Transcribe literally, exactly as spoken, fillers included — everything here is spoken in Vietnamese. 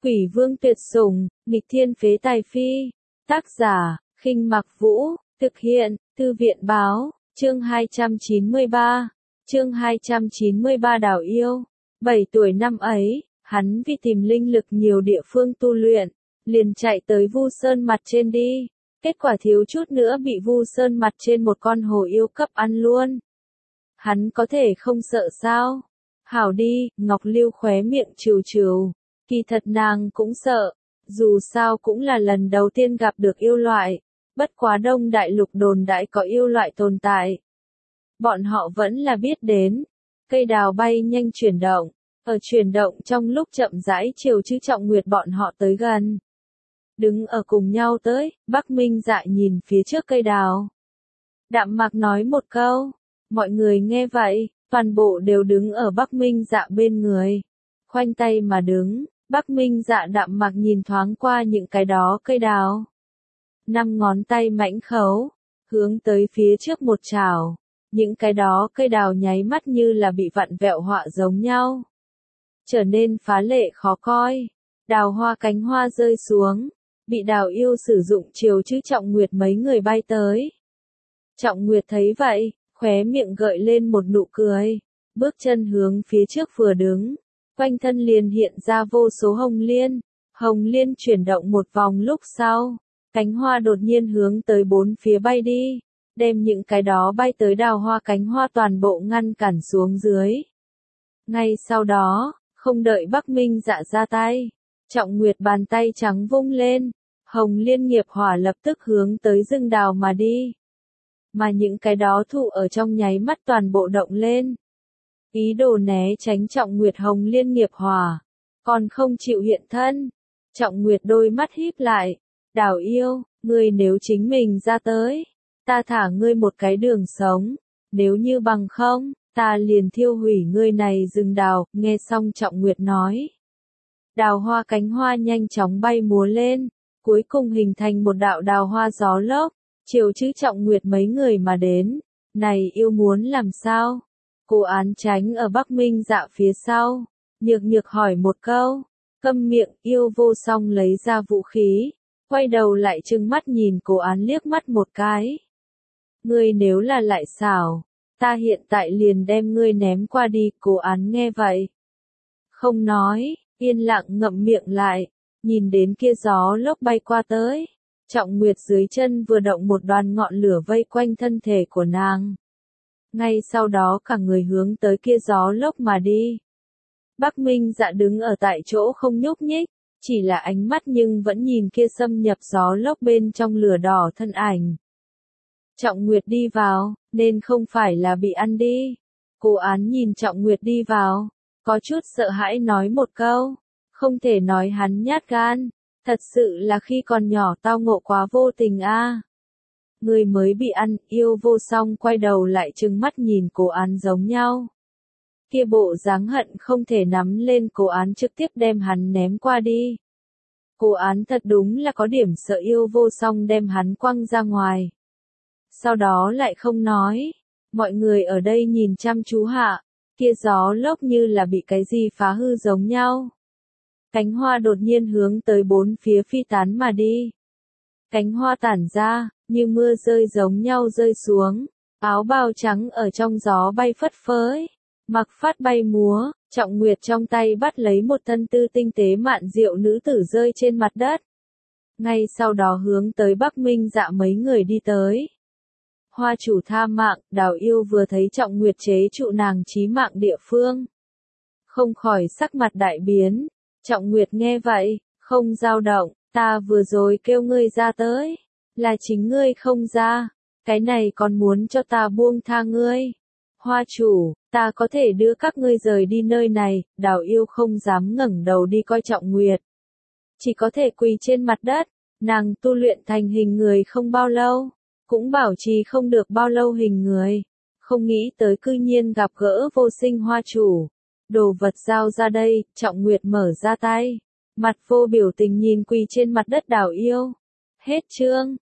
Quỷ vương tuyệt sủng, nghịch thiên phế tài phi. Tác giả, Khinh Mặc Vũ, thực hiện, Thư viện Báo, chương hai trăm chín mươi ba. Chương hai trăm chín mươi ba Đào yêu. bảy tuổi năm ấy, hắn vì tìm linh lực nhiều địa phương tu luyện, liền chạy tới Vu Sơn mặt trên đi. Kết quả thiếu chút nữa bị Vu Sơn mặt trên một con hồ yêu cấp ăn luôn. Hắn có thể không sợ sao? Hảo đi, Ngọc Lưu khóe miệng trừ trừ. Kỳ thật nàng cũng sợ, dù sao cũng là lần đầu tiên gặp được yêu loại, bất quá Đông Đại Lục đồn đại có yêu loại tồn tại. Bọn họ vẫn là biết đến, cây đào bay nhanh chuyển động, ở chuyển động trong lúc chậm rãi chiều chữ Trọng Nguyệt bọn họ tới gần. Đứng ở cùng nhau tới, Bắc Minh Dạ nhìn phía trước cây đào. Đạm Mạc nói một câu, mọi người nghe vậy, toàn bộ đều đứng ở Bắc Minh Dạ bên người, khoanh tay mà đứng. Bắc Minh Dạ đạm mạc nhìn thoáng qua những cái đó cây đào. Năm ngón tay mãnh khấu, hướng tới phía trước một chảo. Những cái đó cây đào nháy mắt như là bị vặn vẹo họa giống nhau. Trở nên phá lệ khó coi. Đào hoa cánh hoa rơi xuống. Bị đào yêu sử dụng chiều chữ Trọng Nguyệt mấy người bay tới. Trọng Nguyệt thấy vậy, khóe miệng gợi lên một nụ cười. Bước chân hướng phía trước vừa đứng. Quanh thân liền hiện ra vô số hồng liên, hồng liên chuyển động một vòng lúc sau, cánh hoa đột nhiên hướng tới bốn phía bay đi, đem những cái đó bay tới đào hoa cánh hoa toàn bộ ngăn cản xuống dưới. Ngay sau đó, không đợi Bắc Minh Dạ ra tay, Trọng Nguyệt bàn tay trắng vung lên, hồng liên nghiệp hỏa lập tức hướng tới rừng đào mà đi. Mà những cái đó thụ ở trong nháy mắt toàn bộ động lên. Ý đồ né tránh Trọng Nguyệt hồng liên nghiệp hỏa, còn không chịu hiện thân. Trọng Nguyệt đôi mắt híp lại, Đào yêu, ngươi nếu chính mình ra tới, ta thả ngươi một cái đường sống, nếu như bằng không, ta liền thiêu hủy ngươi này rừng đào. Nghe xong Trọng Nguyệt nói, đào hoa cánh hoa nhanh chóng bay múa lên, cuối cùng hình thành một đạo đào hoa gió lốc, chiều chữ Trọng Nguyệt mấy người mà đến. Này yêu muốn làm sao? Cô Án tránh ở Bắc Minh Dạ phía sau, nhược nhược hỏi một câu, câm miệng. Yêu vô song lấy ra vũ khí, quay đầu lại trừng mắt nhìn Cô Án liếc mắt một cái. Ngươi nếu là lại xảo, ta hiện tại liền đem ngươi ném qua đi. Cô Án nghe vậy, không nói, yên lặng ngậm miệng lại, nhìn đến kia gió lốc bay qua tới. Trọng Nguyệt dưới chân vừa động một đoàn ngọn lửa vây quanh thân thể của nàng. Ngay sau đó cả người hướng tới kia gió lốc mà đi. Bắc Minh Dạ đứng ở tại chỗ không nhúc nhích, chỉ là ánh mắt nhưng vẫn nhìn kia xâm nhập gió lốc bên trong lửa đỏ thân ảnh. Trọng Nguyệt đi vào, nên không phải là bị ăn đi. Cô Án nhìn Trọng Nguyệt đi vào, có chút sợ hãi nói một câu, không thể nói hắn nhát gan, thật sự là khi còn nhỏ tao ngộ quá vô tình a. À. Người mới bị ăn. Yêu vô song quay đầu lại trừng mắt nhìn Cô Án giống nhau. Kia bộ dáng hận không thể nắm lên Cô Án trực tiếp đem hắn ném qua đi. Cô Án thật đúng là có điểm sợ yêu vô song đem hắn quăng ra ngoài. Sau đó lại không nói. Mọi người ở đây nhìn chăm chú hạ, kia gió lốc như là bị cái gì phá hư giống nhau. Cánh hoa đột nhiên hướng tới bốn phía phi tán mà đi. Cánh hoa tản ra, như mưa rơi giống nhau rơi xuống, áo bào trắng ở trong gió bay phất phới, mặc phát bay múa. Trọng Nguyệt trong tay bắt lấy một thân tư tinh tế mạn diệu nữ tử rơi trên mặt đất. Ngay sau đó hướng tới Bắc Minh Dạ mấy người đi tới. Hoa chủ tha mạng. Đào yêu vừa thấy Trọng Nguyệt chế trụ nàng chí mạng địa phương, không khỏi sắc mặt đại biến. Trọng Nguyệt nghe vậy, không dao động, ta vừa rồi kêu ngươi ra tới, là chính ngươi không ra, cái này còn muốn cho ta buông tha ngươi. Hoa chủ, ta có thể đưa các ngươi rời đi nơi này. Đào yêu không dám ngẩng đầu đi coi Trọng Nguyệt, chỉ có thể quỳ trên mặt đất. Nàng tu luyện thành hình người không bao lâu, cũng bảo trì không được bao lâu hình người, không nghĩ tới cư nhiên gặp gỡ vô sinh hoa chủ. Đồ vật giao ra đây. Trọng Nguyệt mở ra tay, mặt vô biểu tình nhìn quỳ trên mặt đất Đào yêu. Hết chương.